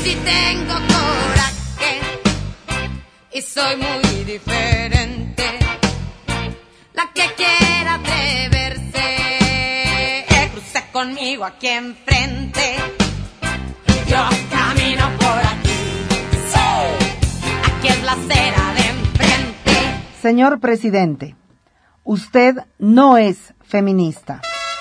sí tengo coraje y soy muy diferente. La que quiera atreverse, cruce conmigo aquí enfrente. Yo camino por aquí, aquí es la acera de enfrente. Señor presidente, usted no es feminista.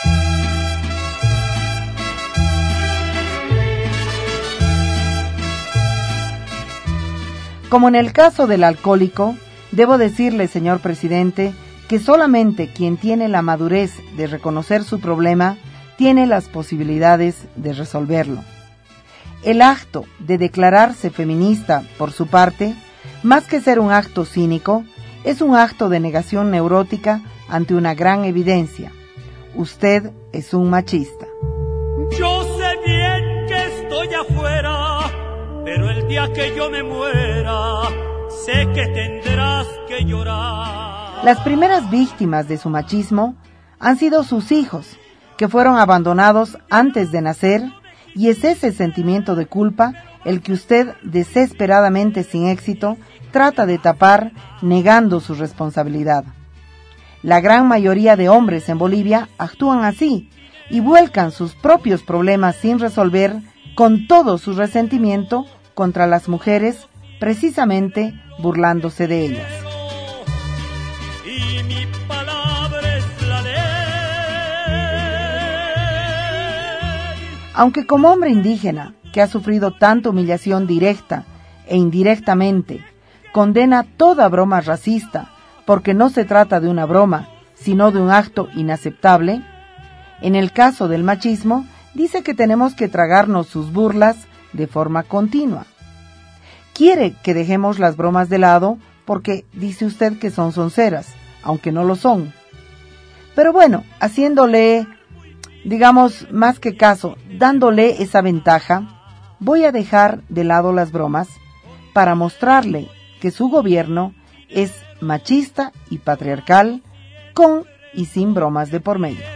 Como en el caso del alcohólico, debo decirle, señor presidente, que solamente quien tiene la madurez de reconocer su problema tiene las posibilidades de resolverlo. El acto de declararse feminista, por su parte, más que ser un acto cínico, es un acto de negación neurótica ante una gran evidencia. Usted es un machista. Yo sé bien que estoy afuera, pero el día que yo me muera, sé que tendrás que llorar. Las primeras víctimas de su machismo han sido sus hijos, que fueron abandonados antes de nacer, y es ese sentimiento de culpa el que usted, desesperadamente sin éxito, trata de tapar negando su responsabilidad. La gran mayoría de hombres en Bolivia actúan así y vuelcan sus propios problemas sin resolver con todo su resentimiento contra las mujeres, precisamente burlándose de ellas. Y mi palabra es la ley. Aunque como hombre indígena, que ha sufrido tanta humillación directa e indirectamente, condena toda broma racista, porque no se trata de una broma, sino de un acto inaceptable, en el caso del machismo, dice que tenemos que tragarnos sus burlas de forma continua. Quiere que dejemos las bromas de lado porque dice usted que son sonceras, aunque no lo son. Pero bueno, haciéndole, digamos, más que caso, dándole esa ventaja, voy a dejar de lado las bromas para mostrarle que su gobierno es machista y patriarcal, con y sin bromas de por medio.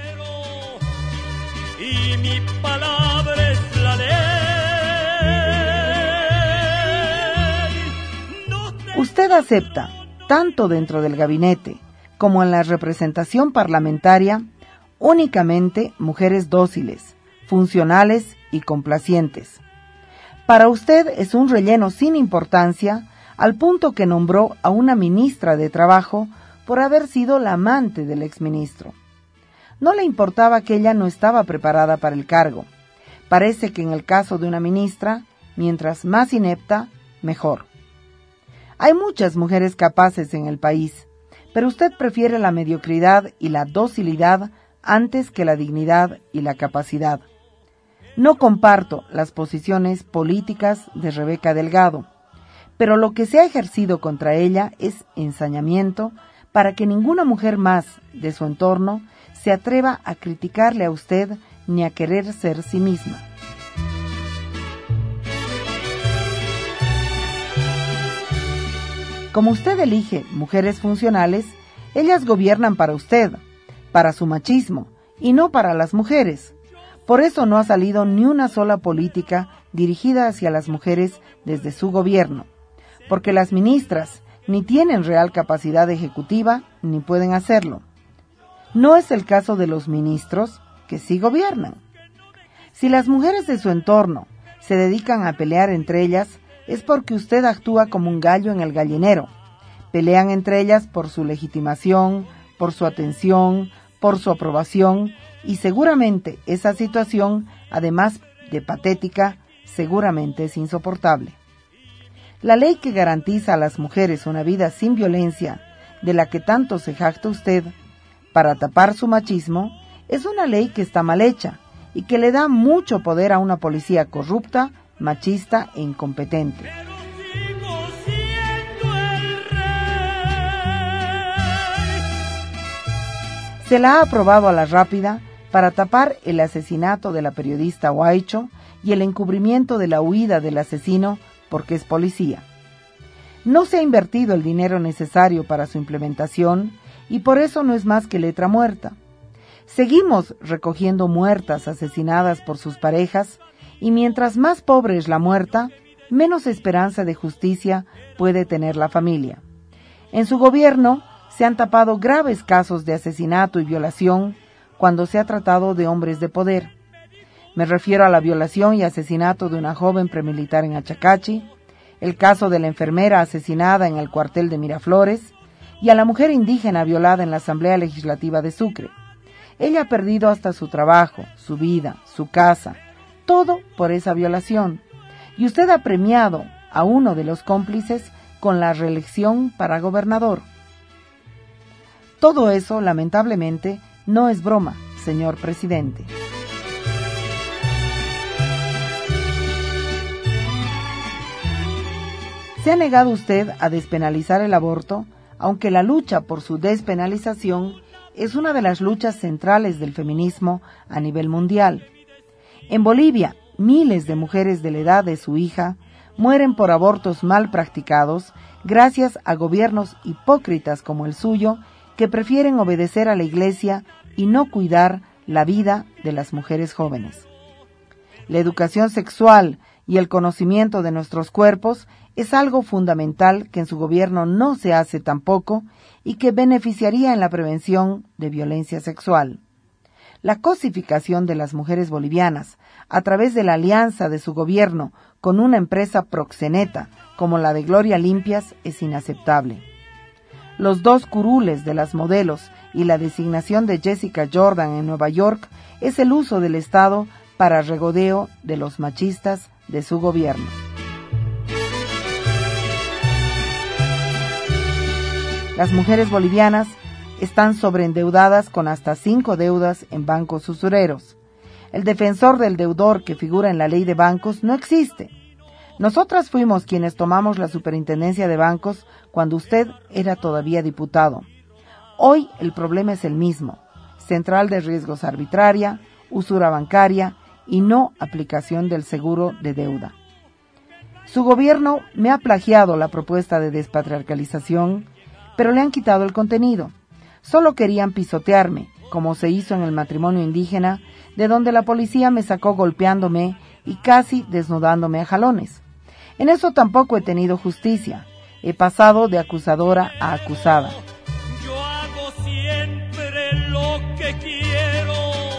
Y mi palabra es la ley. Usted acepta, tanto dentro del gabinete como en la representación parlamentaria, únicamente mujeres dóciles, funcionales y complacientes. Para usted es un relleno sin importancia, al punto que nombró a una ministra de Trabajo por haber sido la amante del exministro. No le importaba que ella no estaba preparada para el cargo. Parece que en el caso de una ministra, mientras más inepta, mejor. Hay muchas mujeres capaces en el país, pero usted prefiere la mediocridad y la docilidad antes que la dignidad y la capacidad. No comparto las posiciones políticas de Rebeca Delgado, pero lo que se ha ejercido contra ella es ensañamiento para que ninguna mujer más de su entorno se atreva a criticarle a usted ni a querer ser sí misma. Como usted elige mujeres funcionales, ellas gobiernan para usted, para su machismo, y no para las mujeres. Por eso no ha salido ni una sola política dirigida hacia las mujeres desde su gobierno, porque las ministras ni tienen real capacidad ejecutiva ni pueden hacerlo. No es el caso de los ministros, que sí gobiernan. Si las mujeres de su entorno se dedican a pelear entre ellas, es porque usted actúa como un gallo en el gallinero. Pelean entre ellas por su legitimación, por su atención, por su aprobación, y seguramente esa situación, además de patética, seguramente es insoportable. La ley que garantiza a las mujeres una vida sin violencia, de la que tanto se jacta usted, para tapar su machismo, es una ley que está mal hecha y que le da mucho poder a una policía corrupta, machista e incompetente. Se la ha aprobado a la rápida para tapar el asesinato de la periodista Huaycho y el encubrimiento de la huida del asesino porque es policía. No se ha invertido el dinero necesario para su implementación y por eso no es más que letra muerta. Seguimos recogiendo muertas asesinadas por sus parejas y mientras más pobre es la muerta, menos esperanza de justicia puede tener la familia. En su gobierno se han tapado graves casos de asesinato y violación cuando se ha tratado de hombres de poder. Me refiero a la violación y asesinato de una joven premilitar en Achacachi, el caso de la enfermera asesinada en el cuartel de Miraflores y a la mujer indígena violada en la Asamblea Legislativa de Sucre. Ella ha perdido hasta su trabajo, su vida, su casa, todo por esa violación. Y usted ha premiado a uno de los cómplices con la reelección para gobernador. Todo eso, lamentablemente, no es broma, señor presidente. Se ha negado usted a despenalizar el aborto, aunque la lucha por su despenalización es una de las luchas centrales del feminismo a nivel mundial. En Bolivia, miles de mujeres de la edad de su hija mueren por abortos mal practicados gracias a gobiernos hipócritas como el suyo, que prefieren obedecer a la Iglesia y no cuidar la vida de las mujeres jóvenes. La educación sexual y el conocimiento de nuestros cuerpos es algo fundamental que en su gobierno no se hace tampoco y que beneficiaría en la prevención de violencia sexual. La cosificación de las mujeres bolivianas a través de la alianza de su gobierno con una empresa proxeneta como la de Gloria Limpias es inaceptable. Los 2 curules de las modelos y la designación de Jessica Jordan en Nueva York es el uso del Estado para regodeo de los machistas de su gobierno. Las mujeres bolivianas están sobreendeudadas con hasta 5 deudas en bancos usureros. El defensor del deudor que figura en la ley de bancos no existe. Nosotras fuimos quienes tomamos la superintendencia de bancos cuando usted era todavía diputado. Hoy el problema es el mismo: central de riesgos arbitraria, usura bancaria y no aplicación del seguro de deuda. Su gobierno me ha plagiado la propuesta de despatriarcalización, pero le han quitado el contenido. Solo querían pisotearme, como se hizo en el matrimonio indígena, de donde la policía me sacó golpeándome y casi desnudándome a jalones. En eso tampoco he tenido justicia. He pasado de acusadora a acusada. Yo hago siempre lo que quiero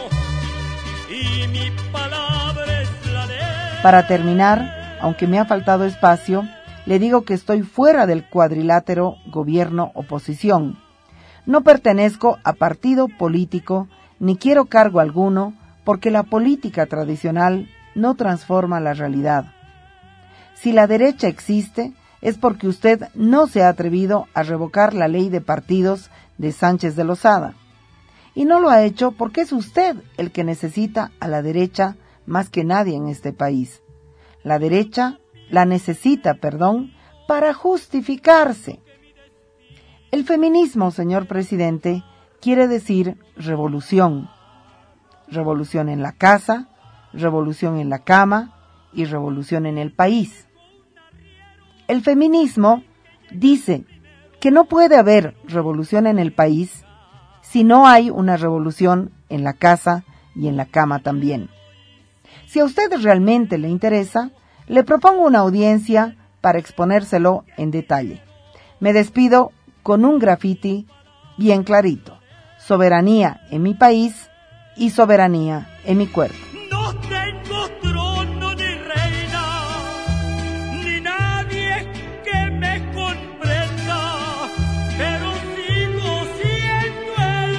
y mi palabra es la ley. Para terminar, aunque me ha faltado espacio, le digo que estoy fuera del cuadrilátero gobierno-oposición. No pertenezco a partido político ni quiero cargo alguno porque la política tradicional no transforma la realidad. Si la derecha existe es porque usted no se ha atrevido a revocar la ley de partidos de Sánchez de Lozada. Y no lo ha hecho porque es usted el que necesita a la derecha más que nadie en este país. La derecha la necesita, para justificarse. El feminismo, señor presidente, quiere decir revolución. Revolución en la casa, revolución en la cama y revolución en el país. El feminismo dice que no puede haber revolución en el país si no hay una revolución en la casa y en la cama también. Si a usted realmente le interesa, le propongo una audiencia para exponérselo en detalle. Me despido con un grafiti bien clarito: soberanía en mi país y soberanía en mi cuerpo. No tengo trono ni reina, ni nadie que me comprenda, pero sigo siendo el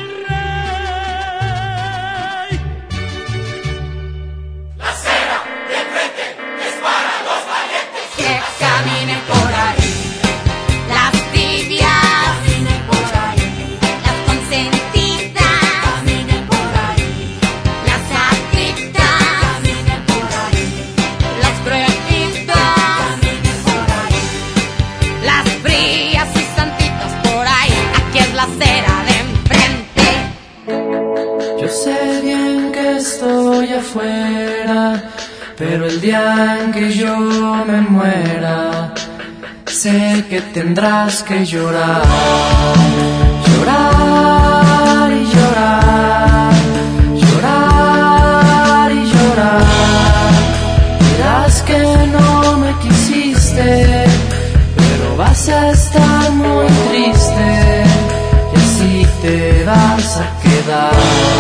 rey. La acera de enfrente es para los valientes. Que caminen por ahí las tibias, Caminen por ahí, las consentidas, caminen por ahí, las aflictas, caminen por ahí, las cruelitas, caminen por ahí. las frías y santitas por ahí. Aquí es la acera de enfrente. Yo sé bien que estoy afuera, pero el día en que yo me muera, sé que tendrás que llorar, llorar y llorar, llorar y llorar. vas a quedar.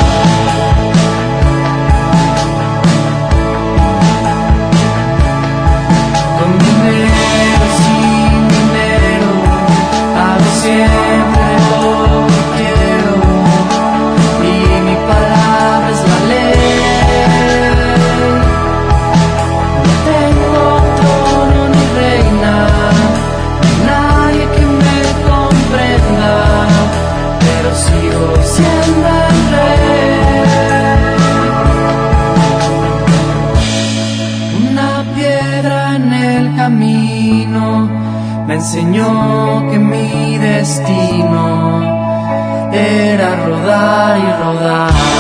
Con dinero, sin dinero, hago siempre lo que quiero, y mi palabra es la ley. No tengo trono ni reina, nadie que me comprenda, pero sigo siendo el rey. Una piedra en el camino me enseñó que mi destino era rodar y rodar.